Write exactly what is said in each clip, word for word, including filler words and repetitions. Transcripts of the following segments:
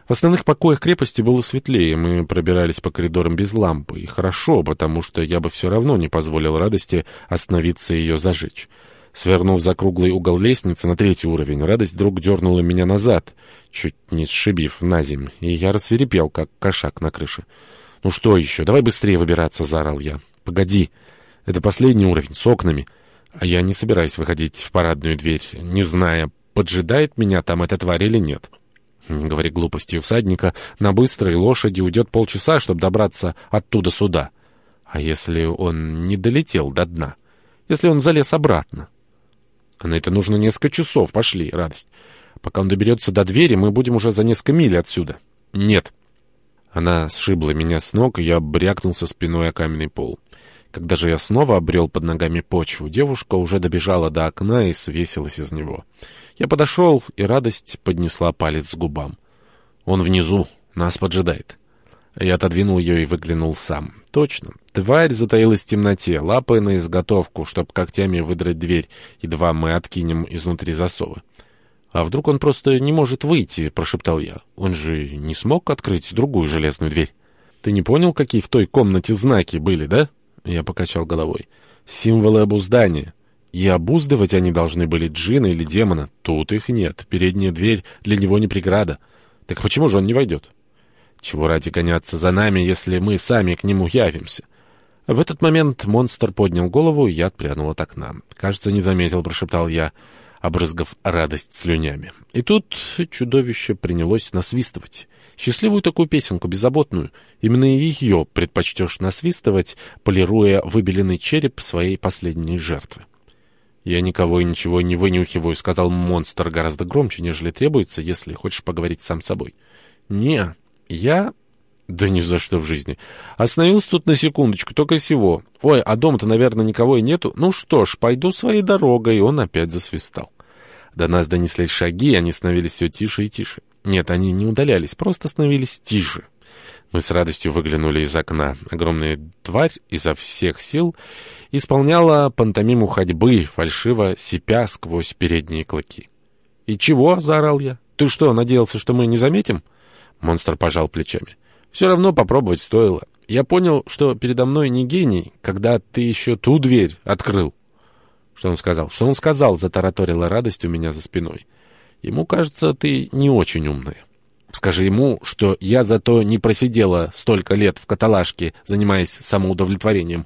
В основных покоях крепости было светлее, мы пробирались по коридорам без лампы. И хорошо, потому что я бы все равно не позволил радости остановиться и ее зажечь. Свернув за круглый угол лестницы на третий уровень, радость вдруг дернула меня назад, чуть не сшибив на земь, и я рассвирепел, как кошак на крыше. «Ну что еще? Давай быстрее выбираться!» — заорал я. «Погоди! Это последний уровень, с окнами. А я не собираюсь выходить в парадную дверь, не зная, поджидает меня там эта тварь или нет». Говори глупости, у всадника на быстрой лошади уйдет полчаса, чтобы добраться оттуда сюда. А если он не долетел до дна? Если он залез обратно? А на это нужно несколько часов. Пошли, радость. Пока он доберется до двери, мы будем уже за несколько миль отсюда. Нет. Она сшибла меня с ног, и я брякнулся спиной о каменный пол. Когда же я снова обрел под ногами почву, девушка уже добежала до окна и свесилась из него. Я подошел, и радость поднесла палец к губам. Он внизу, нас поджидает. Я отодвинул ее и выглянул сам. Точно. Тварь затаилась в темноте, лапы на изготовку, чтоб когтями выдрать дверь, едва мы откинем изнутри засовы. «А вдруг он просто не может выйти?» — прошептал я. «Он же не смог открыть другую железную дверь. Ты не понял, какие в той комнате знаки были, да?» Я покачал головой. «Символы обуздания. И обуздывать они должны были джина или демона. Тут их нет. Передняя дверь для него не преграда. Так почему же он не войдет? Чего ради гоняться за нами, если мы сами к нему явимся?» В этот момент монстр поднял голову, и я отпрянул от окна. «Кажется, не заметил», — прошептал я, обрызгав радость слюнями. И тут чудовище принялось насвистывать. Счастливую такую песенку, беззаботную. Именно ее предпочтешь насвистывать, полируя выбеленный череп своей последней жертвы. «Я никого и ничего не вынюхиваю», — сказал монстр гораздо громче, нежели требуется, если хочешь поговорить сам с собой. «Не, я...» «Да ни за что в жизни. Остановился тут на секундочку, только и всего. Ой, а дома-то, наверное, никого и нету. Ну что ж, пойду своей дорогой». И он опять засвистал. До нас донеслись шаги, они становились все тише и тише. Нет, они не удалялись, просто становились тише. Мы с радостью выглянули из окна. Огромная тварь изо всех сил исполняла пантомиму ходьбы, фальшиво сипя сквозь передние клыки. «И чего?» — заорал я. «Ты что, надеялся, что мы не заметим?» Монстр пожал плечами. «Все равно попробовать стоило. Я понял, что передо мной не гений, когда ты еще ту дверь открыл». «Что он сказал?» «Что он сказал?» — затараторила радость у меня за спиной. «Ему кажется, ты не очень умная. Скажи ему, что я зато не просидела столько лет в каталажке, занимаясь самоудовлетворением».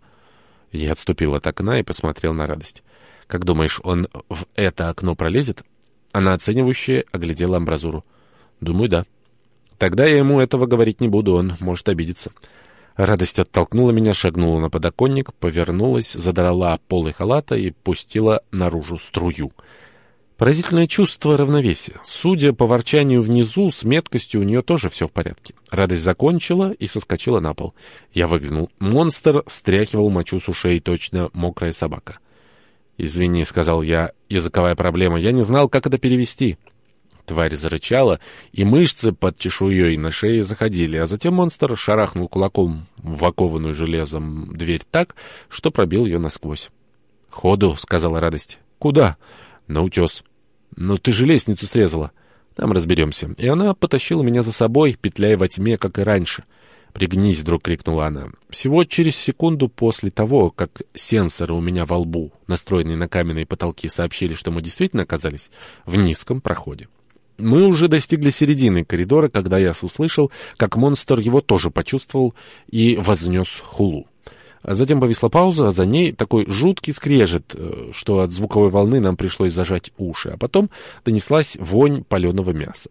Я отступил от окна и посмотрел на радость. «Как думаешь, он в это окно пролезет?» Она оценивающе оглядела амбразуру. «Думаю, да». «Тогда я ему этого говорить не буду, он может обидеться». Радость оттолкнула меня, шагнула на подоконник, повернулась, задрала полы халата и пустила наружу струю. Поразительное чувство равновесия. Судя по ворчанию внизу, с меткостью у нее тоже все в порядке. Радость закончила и соскочила на пол. Я выглянул. Монстр стряхивал мочу с ушей, точно мокрая собака. «Извини», — сказал я, — «языковая проблема. Я не знал, как это перевести». Тварь зарычала, и мышцы под чешуей на шее заходили, а затем монстр шарахнул кулаком в окованную железом дверь так, что пробил ее насквозь. «Ходу», — сказала радость. «Куда?» «На утес». «Но ты же лестницу срезала». «Там разберемся». И она потащила меня за собой, петляя во тьме, как и раньше. «Пригнись», — вдруг крикнула она. Всего через секунду после того, как сенсоры у меня во лбу, настроенные на каменные потолки, сообщили, что мы действительно оказались в низком проходе. Мы уже достигли середины коридора, когда я услышал, как монстр его тоже почувствовал и вознес хулу. А затем повисла пауза, а за ней такой жуткий скрежет, что от звуковой волны нам пришлось зажать уши, а потом донеслась вонь паленого мяса.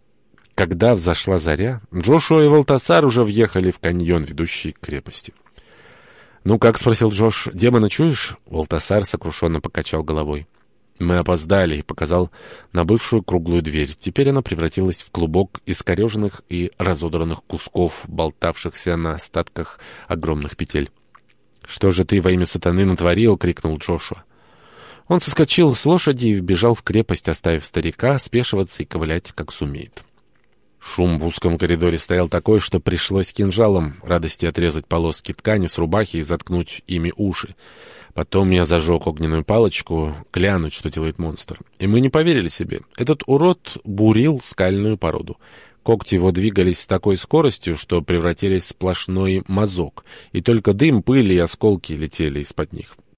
Когда взошла заря, Джошуа и Валтасар уже въехали в каньон, ведущий к крепости. «Ну как?» — спросил Джош. «Демона чуешь?» Валтасар сокрушенно покачал головой. «Мы опоздали», и показал на бывшую круглую дверь. Теперь она превратилась в клубок искореженных и разодранных кусков, болтавшихся на остатках огромных петель. «Что же ты во имя сатаны натворил?» — крикнул Джошуа. Он соскочил с лошади и вбежал в крепость, оставив старика спешиваться и ковылять, как сумеет. Шум в узком коридоре стоял такой, что пришлось кинжалом радости отрезать полоски ткани с рубахи и заткнуть ими уши. Потом я зажег огненную палочку, глянуть, что делает монстр. И мы не поверили себе. Этот урод бурил скальную породу. Когти его двигались с такой скоростью, что превратились в сплошной мазок, и только дым, пыль и осколки летели из-под них.